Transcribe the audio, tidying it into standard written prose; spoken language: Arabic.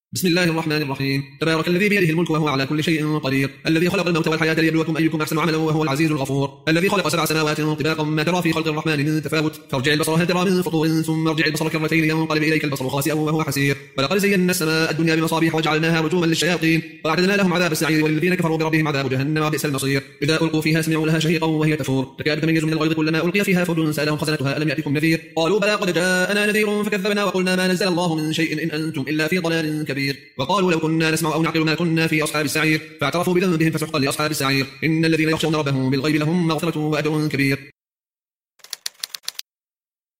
بسم الله الرحمن الرحيم. تبارك الذي بيده الملك وهو على كل شيء قدير، الذي خلق الموت والحياة ليبلوكم أيكم أحسن عملا وهو العزيز الغفور، الذي خلق 7 سماوات طباقا ما ترى في خلق الرحمن من تفاوت، فارجع البصر هل ترى من فطور ثم ارجع البصر كرتين ينقلب إليك البصر خاسئا وهو حسير، ولقد زينا السماء الدنيا بمصابيح وجعلناها رجوما للشياطين وأعتدنا لهم عذاب السعير، وللذين كفروا بربهم عذاب جهنم وبئس المصير. إذا ألقوا فيها سمعوا لها شهيقا وهي تفور تكاد تميز من الغيظ كلما ألقي فيها فوج سألهم خزنتها ألم يأتكم نذير قالوا بلى قد جاءنا نذير فكذبنا وقلنا ما نزل الله من شيء إن أنتم إلا في ضلال كبير. وقالوا لو كنا نسمع أو نعقل ما كنا في أصحاب السعير فاعترفوا بذنبهم فسحقا لأصحاب السعير. إن الذين يخشون ربهم بالغيب لهم مغفرة وأجر كبير.